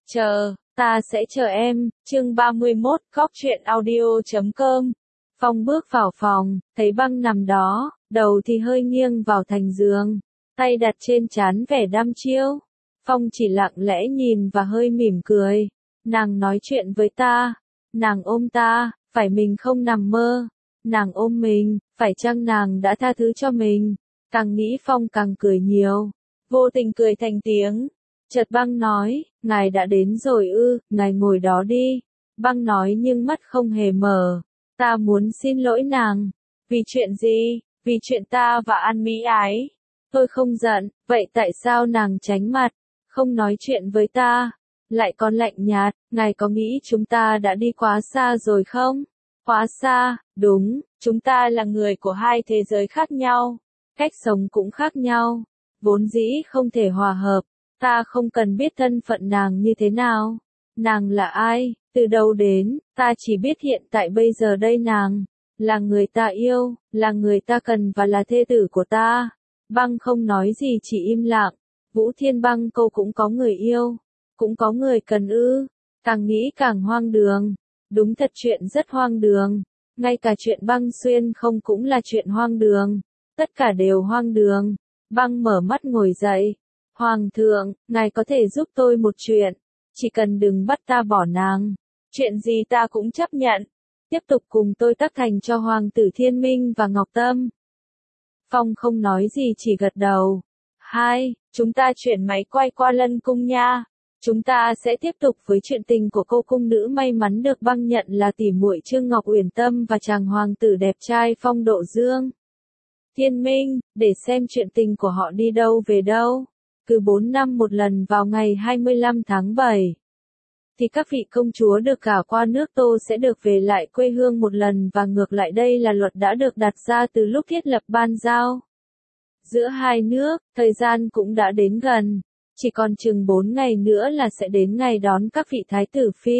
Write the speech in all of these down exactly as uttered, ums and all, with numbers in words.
Chờ, ta sẽ chờ em, chương ba mươi mốt, góc truyện audio chấm com. Phong bước vào phòng, thấy băng nằm đó, đầu thì hơi nghiêng vào thành giường, tay đặt trên trán vẻ đăm chiêu. Phong chỉ lặng lẽ nhìn và hơi mỉm cười. Nàng nói chuyện với ta, nàng ôm ta, phải mình không nằm mơ. Nàng ôm mình, phải chăng nàng đã tha thứ cho mình? Càng nghĩ Phong càng cười nhiều, vô tình cười thành tiếng. Chợt băng nói, ngài đã đến rồi ư, ngài ngồi đó đi. Băng nói nhưng mắt không hề mở. Ta muốn xin lỗi nàng. Vì chuyện gì? Vì chuyện ta và An Mỹ Ái. Tôi không giận, vậy tại sao nàng tránh mặt, không nói chuyện với ta, lại còn lạnh nhạt? Ngài có nghĩ chúng ta đã đi quá xa rồi không? Quá xa, đúng, chúng ta là người của hai thế giới khác nhau, cách sống cũng khác nhau, vốn dĩ không thể hòa hợp. Ta không cần biết thân phận nàng như thế nào, nàng là ai, từ đâu đến, ta chỉ biết hiện tại bây giờ đây nàng là người ta yêu, là người ta cần và là thê tử của ta. Băng không nói gì, chỉ im lặng. Vũ Thiên Băng cô cũng có người yêu, cũng có người cần ư? Càng nghĩ càng hoang đường. Đúng thật, chuyện rất hoang đường. Ngay cả chuyện Băng xuyên không cũng là chuyện hoang đường. Tất cả đều hoang đường. Băng mở mắt ngồi dậy. Hoàng thượng, ngài có thể giúp tôi một chuyện. Chỉ cần đừng bắt ta bỏ nàng. Chuyện gì ta cũng chấp nhận. Tiếp tục cùng tôi tác thành cho Hoàng tử Thiên Minh và Ngọc Tâm. Phong không nói gì, chỉ gật đầu. Hai, chúng ta chuyển máy quay qua Lân Cung nha. Chúng ta sẽ tiếp tục với chuyện tình của cô cung nữ may mắn được Băng nhận là tỷ muội Trương Ngọc Uyển Tâm và chàng hoàng tử đẹp trai Phong Độ Dương. Thiên Minh, để xem chuyện tình của họ đi đâu về đâu. Cứ bốn năm một lần vào ngày hai mươi lăm tháng bảy. Thì các vị công chúa được gả qua nước Tô sẽ được về lại quê hương một lần và ngược lại, đây là luật đã được đặt ra từ lúc thiết lập ban giao giữa hai nước. Thời gian cũng đã đến gần, chỉ còn chừng bốn ngày nữa là sẽ đến ngày đón các vị thái tử phi,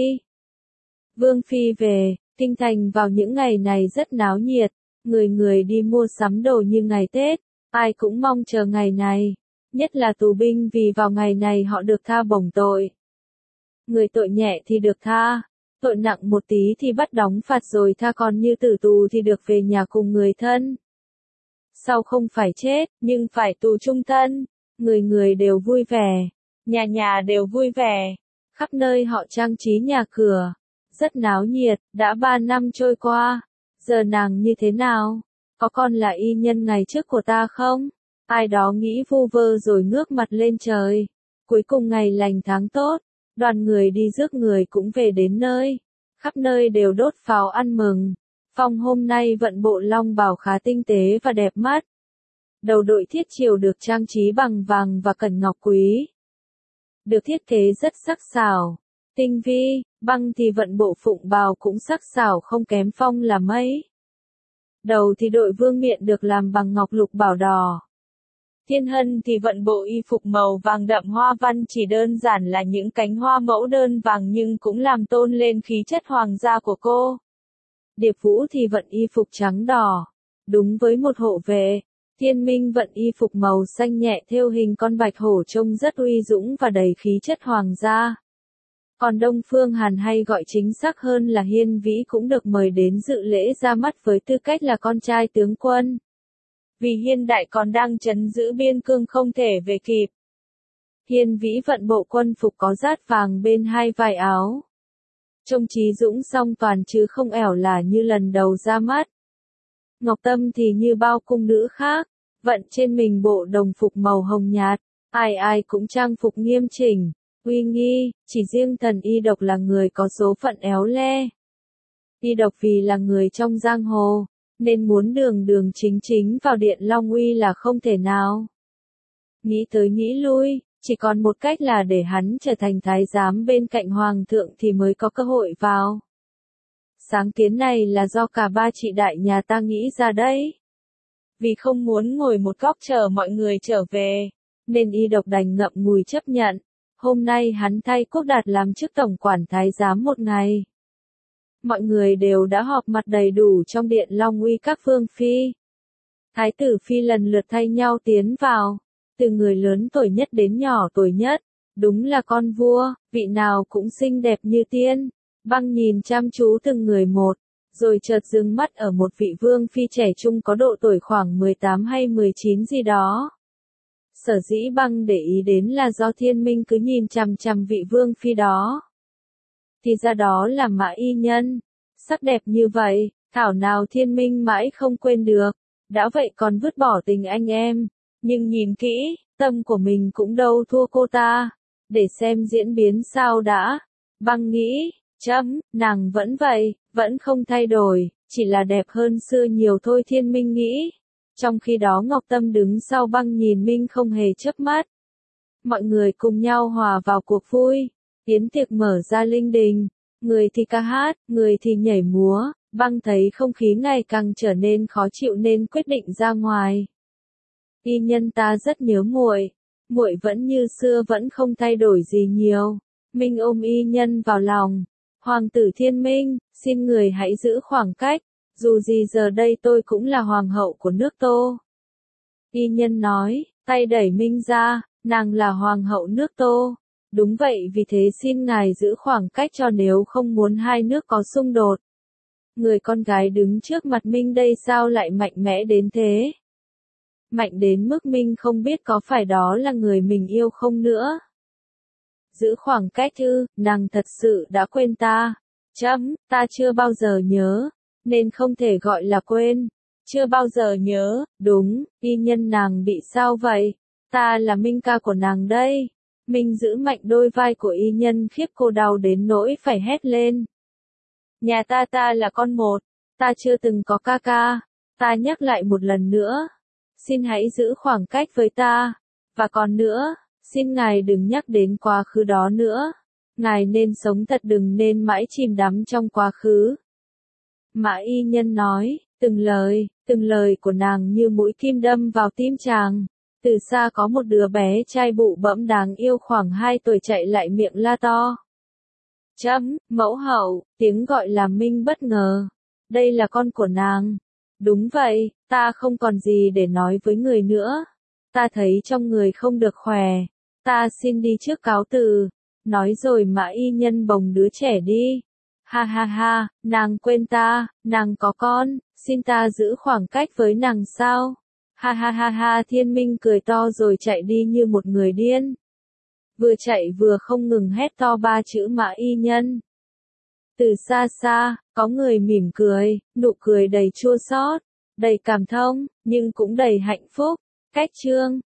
vương phi về. Kinh thành vào những ngày này rất náo nhiệt, người người đi mua sắm đồ như ngày Tết, ai cũng mong chờ ngày này, nhất là tù binh, vì vào ngày này họ được tha bổng tội. Người tội nhẹ thì được tha, tội nặng một tí thì bắt đóng phạt rồi tha, còn như tử tù thì được về nhà cùng người thân. Sau không phải chết, nhưng phải tù chung thân. Người người đều vui vẻ, nhà nhà đều vui vẻ, khắp nơi họ trang trí nhà cửa, rất náo nhiệt. Đã ba năm trôi qua, giờ nàng như thế nào? Có còn là y nhân ngày trước của ta không? Ai đó nghĩ vu vơ rồi ngước mặt lên trời. Cuối cùng ngày lành tháng tốt, đoàn người đi rước người cũng về đến nơi, khắp nơi đều đốt pháo ăn mừng. Phong hôm nay vận bộ long bào khá tinh tế và đẹp mắt. Đầu đội thiết triều được trang trí bằng vàng và cẩn ngọc quý, được thiết kế rất sắc sảo, tinh vi. Băng thì vận bộ phụng bào cũng sắc sảo không kém Phong là mấy. Đầu thì đội vương miện được làm bằng ngọc lục bảo đỏ. Thiên Hân thì vận bộ y phục màu vàng đậm, hoa văn chỉ đơn giản là những cánh hoa mẫu đơn vàng nhưng cũng làm tôn lên khí chất hoàng gia của cô. Điệp Vũ thì vận y phục trắng đỏ, đúng với một hộ vệ. Thiên Minh vận y phục màu xanh nhẹ thêu hình con bạch hổ, trông rất uy dũng và đầy khí chất hoàng gia. Còn Đông Phương Hàn, hay gọi chính xác hơn là Hiên Vĩ, cũng được mời đến dự lễ ra mắt với tư cách là con trai tướng quân. Vì Hiên Đại còn đang trấn giữ biên cương không thể về kịp. Hiên Vĩ vận bộ quân phục có dát vàng bên hai vai áo, trông trí dũng song toàn chứ không ẻo lả như lần đầu ra mắt. Ngọc Tâm thì như bao cung nữ khác, vận trên mình bộ đồng phục màu hồng nhạt, ai ai cũng trang phục nghiêm chỉnh, uy nghi. Chỉ riêng Thần Y Độc là người có số phận éo le. Y Độc vì là người trong giang hồ, nên muốn đường đường chính chính vào Điện Long Uy là không thể nào. Nghĩ tới nghĩ lui, chỉ còn một cách là để hắn trở thành thái giám bên cạnh hoàng thượng thì mới có cơ hội vào. Sáng kiến này là do cả ba chị đại nhà ta nghĩ ra đấy. Vì không muốn ngồi một góc chờ mọi người trở về, nên Y Độc đành ngậm ngùi chấp nhận. Hôm nay hắn thay Quốc Đạt làm chức tổng quản thái giám một ngày. Mọi người đều đã họp mặt đầy đủ trong Điện Long Uy, các vương phi, thái tử phi lần lượt thay nhau tiến vào, từ người lớn tuổi nhất đến nhỏ tuổi nhất, Đúng là con vua, vị nào cũng xinh đẹp như tiên. Băng nhìn chăm chú từng người một, rồi chợt dừng mắt ở một vị vương phi trẻ trung có độ tuổi khoảng mười tám hay mười chín gì đó. Sở dĩ băng để ý đến là do Thiên Minh cứ nhìn chằm chằm vị vương phi đó. Thì ra đó là Mã Y Nhân. Sắc đẹp như vậy, thảo nào Thiên Minh mãi không quên được. Đã vậy còn vứt bỏ tình anh em. Nhưng nhìn kỹ, tâm của mình cũng đâu thua cô ta. Để xem diễn biến sao đã. Băng nghĩ, chấm, nàng vẫn vậy, vẫn không thay đổi, chỉ là đẹp hơn xưa nhiều thôi Thiên Minh nghĩ. Trong khi đó Ngọc Tâm đứng sau băng nhìn Minh không hề chớp mắt. Mọi người cùng nhau hòa vào cuộc vui. Yến tiệc mở ra linh đình. Người thì ca hát, người thì nhảy múa. Băng thấy không khí ngày càng trở nên khó chịu nên quyết định ra ngoài. Y Nhân ta rất nhớ muội. Muội vẫn như xưa vẫn không thay đổi gì nhiều. Minh ôm Y Nhân vào lòng. Hoàng tử Thiên Minh, xin người hãy giữ khoảng cách. Dù gì giờ đây tôi cũng là hoàng hậu của nước Tô. Y Nhân nói, tay đẩy Minh ra, nàng là hoàng hậu nước Tô. Đúng vậy, vì thế xin ngài giữ khoảng cách cho nếu không muốn hai nước có xung đột. Người con gái đứng trước mặt Minh đây sao lại mạnh mẽ đến thế? Mạnh đến mức Minh không biết có phải đó là người mình yêu không nữa. Giữ khoảng cách ư, nàng thật sự đã quên ta. Chấm, ta chưa bao giờ nhớ, nên không thể gọi là quên. Chưa bao giờ nhớ, đúng, Y Nhân nàng bị sao vậy? Ta là Minh ca của nàng đây. Minh giữ mạnh đôi vai của Y Nhân khiếp cô đau đến nỗi phải hét lên. Nhà ta ta là con một, ta chưa từng có ca ca. Ta nhắc lại một lần nữa. Xin hãy giữ khoảng cách với ta. Và còn nữa, xin ngài đừng nhắc đến quá khứ đó nữa. Ngài nên sống thật đừng nên mãi chìm đắm trong quá khứ. Mã Y Nhân nói, từng lời, từng lời của nàng như mũi kim đâm vào tim chàng. Từ xa có một đứa bé trai bụ bẫm đáng yêu khoảng hai tuổi chạy lại miệng la to. Chấm, mẫu hậu, tiếng gọi làm Minh bất ngờ. Đây là con của nàng. Đúng vậy, ta không còn gì để nói với người nữa. Ta thấy trong người không được khỏe. Ta xin đi trước cáo từ. Nói rồi Mã Y Nhân bồng đứa trẻ đi. Ha ha ha, nàng quên ta, nàng có con, xin ta giữ khoảng cách với nàng sao? Ha ha ha ha, Thiên Minh cười to rồi chạy đi như một người điên. Vừa chạy vừa không ngừng hét to ba chữ Mã Y Nhân. Từ xa xa, có người mỉm cười, nụ cười đầy chua xót, đầy cảm thông, nhưng cũng đầy hạnh phúc. Cách chương